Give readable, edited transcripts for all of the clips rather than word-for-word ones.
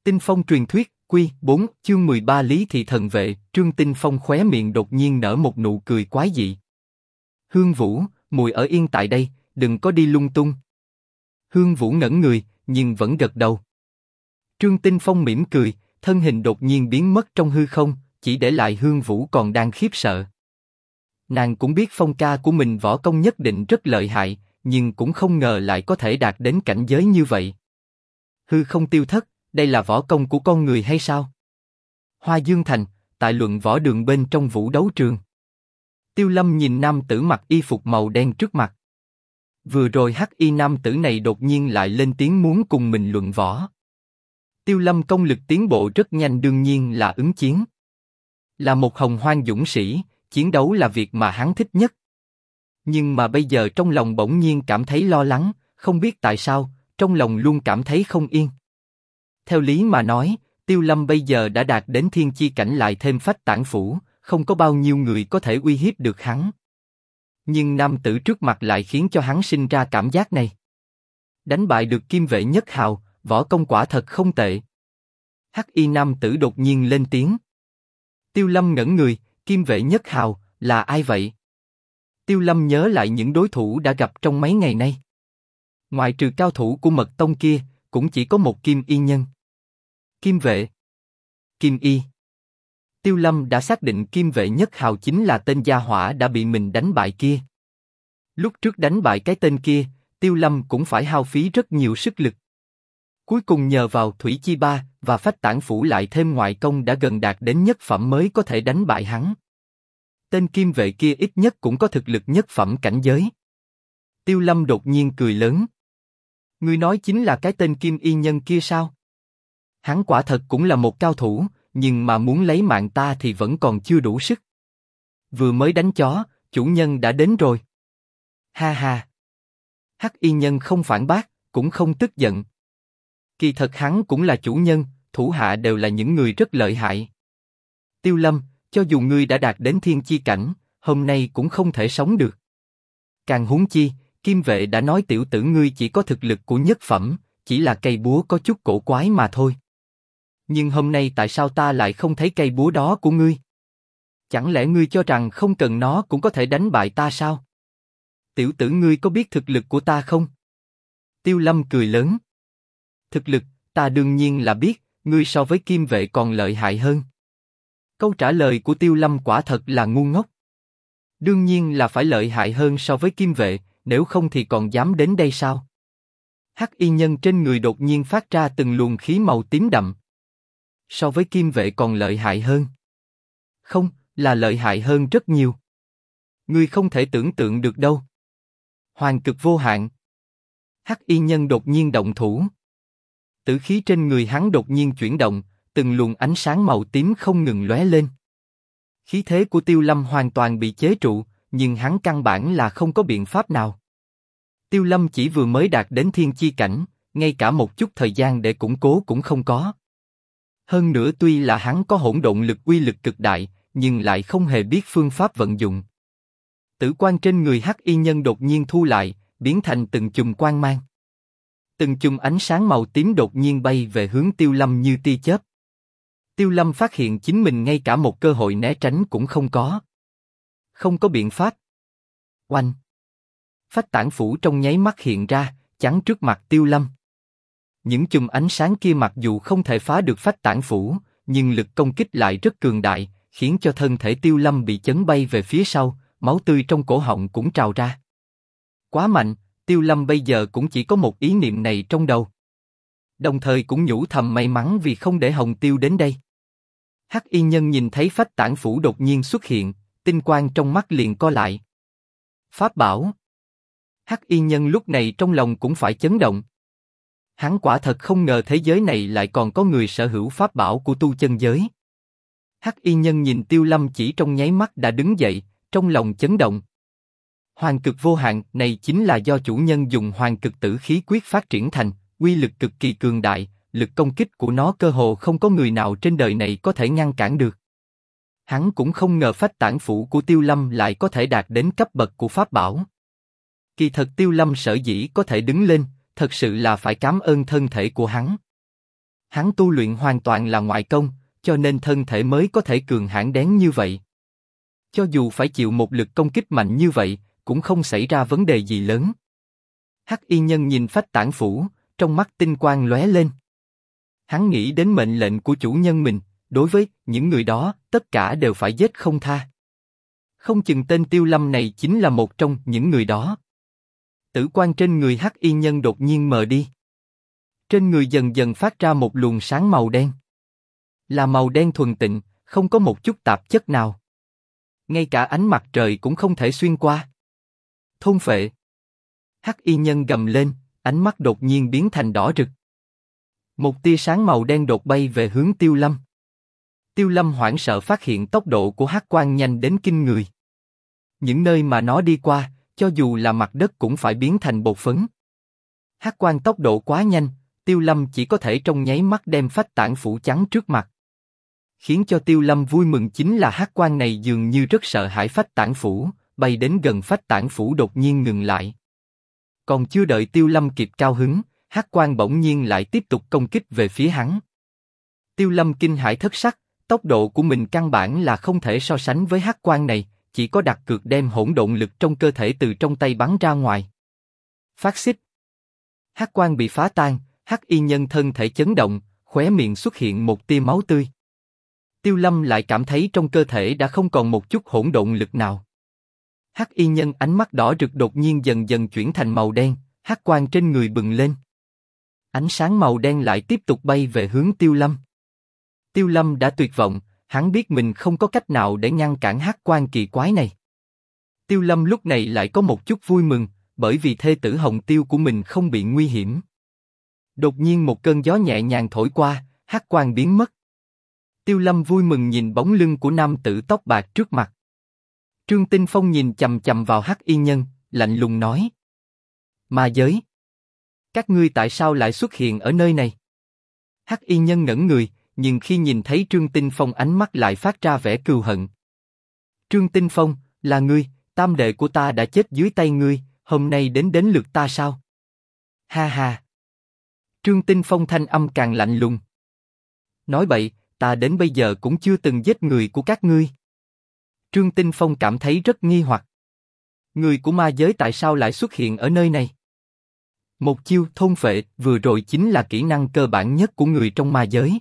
Tinh Phong truyền thuyết, Quy 4, chương 13 Lý Thị Thần Vệ. Trương Tinh Phong khóe miệng đột nhiên nở một nụ cười quái dị. Hương Vũ, mùi ở yên tại đây, đừng có đi lung tung. Hương Vũ ngẩn người, nhưng vẫn gật đầu. Trương Tinh Phong mỉm cười, thân hình đột nhiên biến mất trong hư không, chỉ để lại Hương Vũ còn đang khiếp sợ. Nàng cũng biết Phong ca của mình võ công nhất định rất lợi hại, nhưng cũng không ngờ lại có thể đạt đến cảnh giới như vậy. Hư không tiêu thất, đây là võ công của con người hay sao? Hoa Dương Thành, tại luận võ đường bên trong vũ đấu trường. Tiêu Lâm nhìn nam tử mặc y phục màu đen trước mặt. Vừa rồi hắc y nam tử này đột nhiên lại lên tiếng muốn cùng mình luận võ. Tiêu Lâm công lực tiến bộ rất nhanh, đương nhiên là ứng chiến. Là một hồng hoang dũng sĩ, chiến đấu là việc mà hắn thích nhất. Nhưng mà bây giờ trong lòng bỗng nhiên cảm thấy lo lắng, không biết tại sao, trong lòng luôn cảm thấy không yên. Theo lý mà nói, Tiêu Lâm bây giờ đã đạt đến thiên chi cảnh, lại thêm phách tản phủ, không có bao nhiêu người có thể uy hiếp được hắn. Nhưng nam tử trước mặt lại khiến cho hắn sinh ra cảm giác này. Đánh bại được Kim Vệ Nhất Hào, võ công quả thật không tệ. Hắc y nam tử đột nhiên lên tiếng. Tiêu Lâm ngẩn người, Kim Vệ Nhất Hào, là ai vậy? Tiêu Lâm nhớ lại những đối thủ đã gặp trong mấy ngày nay. Ngoài trừ cao thủ của Mật Tông kia, cũng chỉ có một Kim Y nhân. Kim Vệ, Kim Y. Tiêu Lâm đã xác định Kim Vệ Nhất Hào chính là tên gia hỏa đã bị mình đánh bại kia. Lúc trước đánh bại cái tên kia, Tiêu Lâm cũng phải hao phí rất nhiều sức lực. Cuối cùng nhờ vào Thủy Chi Ba và phách tản phủ lại thêm ngoại công đã gần đạt đến nhất phẩm mới có thể đánh bại hắn. Tên Kim Vệ kia ít nhất cũng có thực lực nhất phẩm cảnh giới. Tiêu Lâm đột nhiên cười lớn. Ngươi nói chính là cái tên Kim Y nhân kia sao? Hắn quả thật cũng là một cao thủ, nhưng mà muốn lấy mạng ta thì vẫn còn chưa đủ sức. Vừa mới đánh chó, chủ nhân đã đến rồi. Ha ha. Hắc y nhân không phản bác, cũng không tức giận. Kỳ thật hắn cũng là chủ nhân, thủ hạ đều là những người rất lợi hại. Tiêu Lâm, cho dù ngươi đã đạt đến thiên chi cảnh, hôm nay cũng không thể sống được. Càng huống chi, Kim Vệ đã nói tiểu tử ngươi chỉ có thực lực của nhất phẩm, chỉ là cây búa có chút cổ quái mà thôi. Nhưng hôm nay tại sao ta lại không thấy cây búa đó của ngươi? Chẳng lẽ ngươi cho rằng không cần nó cũng có thể đánh bại ta sao? Tiểu tử ngươi có biết thực lực của ta không? Tiêu Lâm cười lớn. Thực lực, ta đương nhiên là biết, ngươi so với Kim Vệ còn lợi hại hơn. Câu trả lời của Tiêu Lâm quả thật là ngu ngốc. Đương nhiên là phải lợi hại hơn so với Kim Vệ, nếu không thì còn dám đến đây sao? Hắc y nhân trên người đột nhiên phát ra từng luồng khí màu tím đậm. So với Kim Vệ còn lợi hại hơn. Không, là lợi hại hơn rất nhiều. Ngươi không thể tưởng tượng được đâu. Hoàng cực vô hạn. Hắc y nhân đột nhiên động thủ. Tử khí trên người hắn đột nhiên chuyển động, từng luồng ánh sáng màu tím không ngừng lóe lên. Khí thế của Tiêu Lâm hoàn toàn bị chế trụ, nhưng hắn căn bản là không có biện pháp nào. Tiêu Lâm chỉ vừa mới đạt đến thiên chi cảnh, ngay cả một chút thời gian để củng cố cũng không có. Hơn nữa tuy là hắn có hỗn độn lực uy lực cực đại, nhưng lại không hề biết phương pháp vận dụng. Tử quang trên người hắc y nhân đột nhiên thu lại, biến thành từng chùm quang mang. Từng chùm ánh sáng màu tím đột nhiên bay về hướng Tiêu Lâm như tia chớp. Tiêu Lâm phát hiện chính mình ngay cả một cơ hội né tránh cũng không có. Không có biện pháp. Oanh! Phách tản phủ trong nháy mắt hiện ra, chắn trước mặt Tiêu Lâm. Những chùm ánh sáng kia mặc dù không thể phá được phách tản phủ, nhưng lực công kích lại rất cường đại, khiến cho thân thể Tiêu Lâm bị chấn bay về phía sau, máu tươi trong cổ họng cũng trào ra. Quá mạnh, Tiêu Lâm bây giờ cũng chỉ có một ý niệm này trong đầu. Đồng thời cũng nhủ thầm may mắn vì không để Hồng Tiêu đến đây. Hắc y nhân nhìn thấy phách tản phủ đột nhiên xuất hiện, tinh quang trong mắt liền co lại. Pháp bảo. Hắc y nhân lúc này trong lòng cũng phải chấn động. Hắn quả thật không ngờ thế giới này lại còn có người sở hữu pháp bảo của tu chân giới. Hắc y nhân nhìn Tiêu Lâm chỉ trong nháy mắt đã đứng dậy, trong lòng chấn động. Hoàng cực vô hạn này chính là do chủ nhân dùng hoàng cực tử khí quyết phát triển thành, uy lực cực kỳ cường đại, lực công kích của nó cơ hồ không có người nào trên đời này có thể ngăn cản được. Hắn cũng không ngờ phách tản phủ của Tiêu Lâm lại có thể đạt đến cấp bậc của pháp bảo. Kỳ thật Tiêu Lâm sở dĩ có thể đứng lên, thật sự là phải cảm ơn thân thể của hắn. Hắn tu luyện hoàn toàn là ngoại công, cho nên thân thể mới có thể cường hãn đến như vậy. Cho dù phải chịu một lực công kích mạnh như vậy, cũng không xảy ra vấn đề gì lớn. Hắc y nhân nhìn phách tản phủ, trong mắt tinh quang lóe lên. Hắn nghĩ đến mệnh lệnh của chủ nhân mình, đối với những người đó, tất cả đều phải giết không tha. Không chừng tên Tiêu Lâm này chính là một trong những người đó. Tử quang trên người hắc y nhân đột nhiên mờ đi. Trên người dần dần phát ra một luồng sáng màu đen. Là màu đen thuần tịnh, không có một chút tạp chất nào. Ngay cả ánh mặt trời cũng không thể xuyên qua. Thôn phệ. Hắc y nhân gầm lên, ánh mắt đột nhiên biến thành đỏ rực. Một tia sáng màu đen đột bay về hướng Tiêu Lâm. Tiêu Lâm hoảng sợ phát hiện tốc độ của hắc quang nhanh đến kinh người. Những nơi mà nó đi qua, cho dù là mặt đất cũng phải biến thành bột phấn. Hắc quang tốc độ quá nhanh, Tiêu Lâm chỉ có thể trong nháy mắt đem phách tản phủ chắn trước mặt. Khiến cho Tiêu Lâm vui mừng chính là hắc quang này dường như rất sợ hãi phách tản phủ, bay đến gần phách tản phủ đột nhiên ngừng lại. Còn chưa đợi Tiêu Lâm kịp cao hứng, hắc quang bỗng nhiên lại tiếp tục công kích về phía hắn. Tiêu Lâm kinh hãi thất sắc, tốc độ của mình căn bản là không thể so sánh với hắc quang này, chỉ có đặt cược đem hỗn độn lực trong cơ thể từ trong tay bắn ra ngoài. Phát xít. Hắc quang bị phá tan, hắc y nhân thân thể chấn động, khóe miệng xuất hiện một tia máu tươi. Tiêu Lâm lại cảm thấy trong cơ thể đã không còn một chút hỗn độn lực nào. Hắc y nhân ánh mắt đỏ rực đột nhiên dần dần chuyển thành màu đen, hắc quang trên người bừng lên. Ánh sáng màu đen lại tiếp tục bay về hướng Tiêu Lâm. Tiêu Lâm đã tuyệt vọng, hắn biết mình không có cách nào để ngăn cản hắc quang kỳ quái này. Tiêu Lâm lúc này lại có một chút vui mừng, bởi vì thê tử Hồng Tiêu của mình không bị nguy hiểm. Đột nhiên một cơn gió nhẹ nhàng thổi qua, hắc quang biến mất. Tiêu Lâm vui mừng nhìn bóng lưng của nam tử tóc bạc trước mặt. Trương Tinh Phong nhìn chằm chằm vào hắc y nhân, lạnh lùng nói: Ma giới, các ngươi tại sao lại xuất hiện ở nơi này? Hắc y nhân ngẩn người, nhưng khi nhìn thấy Trương Tinh Phong ánh mắt lại phát ra vẻ cừu hận. Trương Tinh Phong, là ngươi, tam đệ của ta đã chết dưới tay ngươi, hôm nay đến lượt ta sao? Ha ha. Trương Tinh Phong thanh âm càng lạnh lùng. Nói bậy, ta đến bây giờ cũng chưa từng giết người của các ngươi. Trương Tinh Phong cảm thấy rất nghi hoặc. Người của ma giới tại sao lại xuất hiện ở nơi này? Một chiêu thôn phệ vừa rồi chính là kỹ năng cơ bản nhất của người trong ma giới.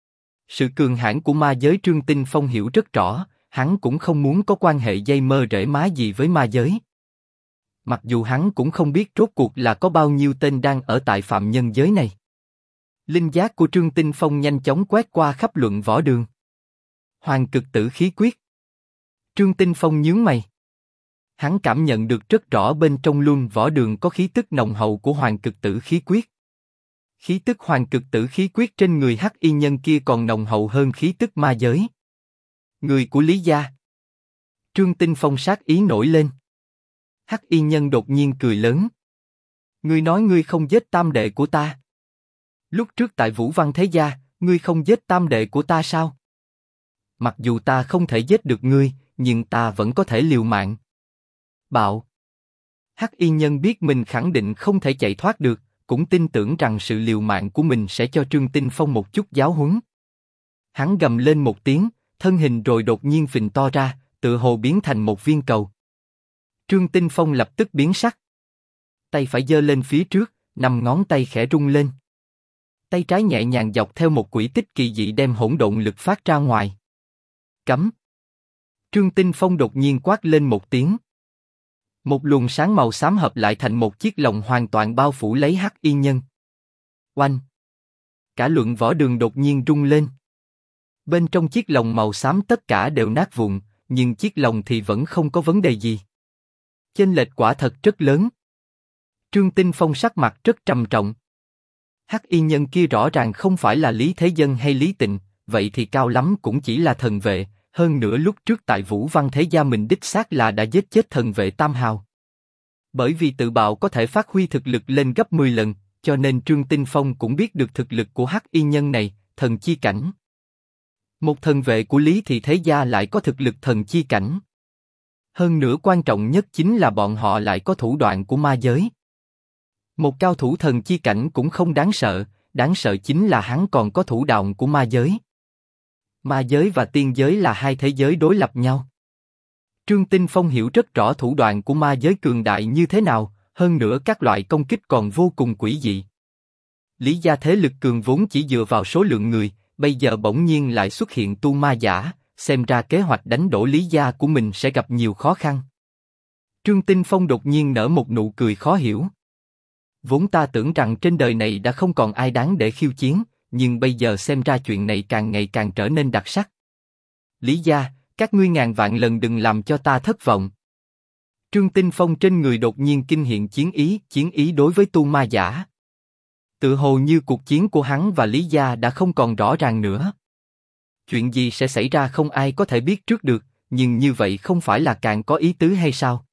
Sự cường hãn của ma giới Trương Tinh Phong hiểu rất rõ, hắn cũng không muốn có quan hệ dây mơ rễ má gì với ma giới. Mặc dù hắn cũng không biết rốt cuộc là có bao nhiêu tên đang ở tại phạm nhân giới này. Linh giác của Trương Tinh Phong nhanh chóng quét qua khắp luận võ đường. Hoàng cực tử khí quyết. Trương Tinh Phong nhướng mày. Hắn cảm nhận được rất rõ bên trong luân võ đường có khí tức nồng hậu của hoàng cực tử khí quyết. Khí tức hoàng cực tử khí quyết trên người hắc y nhân kia còn nồng hậu hơn khí tức ma giới. Người của Lý gia. Trương Tinh Phong sát ý nổi lên. Hắc y nhân đột nhiên cười lớn. Ngươi nói ngươi không giết tam đệ của ta. Lúc trước tại Vũ Văn Thế Gia, ngươi không giết tam đệ của ta sao? Mặc dù ta không thể giết được ngươi, nhưng ta vẫn có thể liều mạng. Bạo. Hắc y nhân biết mình khẳng định không thể chạy thoát được, cũng tin tưởng rằng sự liều mạng của mình sẽ cho Trương Tinh Phong một chút giáo huấn. Hắn gầm lên một tiếng, thân hình rồi đột nhiên phình to ra, tựa hồ biến thành một viên cầu. Trương Tinh Phong lập tức biến sắc. Tay phải giơ lên phía trước, 5 ngón tay khẽ rung lên. Tay trái nhẹ nhàng dọc theo một quỹ tích kỳ dị đem hỗn độn lực phát ra ngoài. Cấm. Trương Tinh Phong đột nhiên quát lên một tiếng. Một luồng sáng màu xám hợp lại thành một chiếc lồng hoàn toàn bao phủ lấy hắc y nhân. Oanh! Cả luận võ đường đột nhiên rung lên. Bên trong chiếc lồng màu xám tất cả đều nát vụn, nhưng chiếc lồng thì vẫn không có vấn đề gì. Chênh lệch quả thật rất lớn. Trương Tinh Phong sắc mặt rất trầm trọng. Hắc y nhân kia rõ ràng không phải là Lý Thế Dân hay Lý Tịnh, vậy thì cao lắm cũng chỉ là thần vệ. Hơn nữa lúc trước tại Vũ Văn Thế Gia mình đích xác là đã giết chết thần vệ Tam Hào. Bởi vì tự bạo có thể phát huy thực lực lên gấp 10 lần, cho nên Trương Tinh Phong cũng biết được thực lực của hắc y nhân này, thần chi cảnh. Một thần vệ của Lý Thị Thế Gia lại có thực lực thần chi cảnh. Hơn nữa quan trọng nhất chính là bọn họ lại có thủ đoạn của ma giới. Một cao thủ thần chi cảnh cũng không đáng sợ, đáng sợ chính là hắn còn có thủ đoạn của ma giới. Ma giới và tiên giới là hai thế giới đối lập nhau. Trương Tinh Phong hiểu rất rõ thủ đoạn của ma giới cường đại như thế nào, hơn nữa các loại công kích còn vô cùng quỷ dị. Lý gia thế lực cường vốn chỉ dựa vào số lượng người, bây giờ bỗng nhiên lại xuất hiện tu ma giả, xem ra kế hoạch đánh đổ Lý gia của mình sẽ gặp nhiều khó khăn. Trương Tinh Phong đột nhiên nở một nụ cười khó hiểu. Vốn ta tưởng rằng trên đời này đã không còn ai đáng để khiêu chiến, nhưng bây giờ xem ra chuyện này càng ngày càng trở nên đặc sắc. Lý gia, các ngươi ngàn vạn lần đừng làm cho ta thất vọng. Trương Tinh Phong trên người đột nhiên kinh hiện chiến ý đối với tu ma giả. Tự hồ như cuộc chiến của hắn và Lý gia đã không còn rõ ràng nữa. Chuyện gì sẽ xảy ra không ai có thể biết trước được, nhưng như vậy không phải là càng có ý tứ hay sao?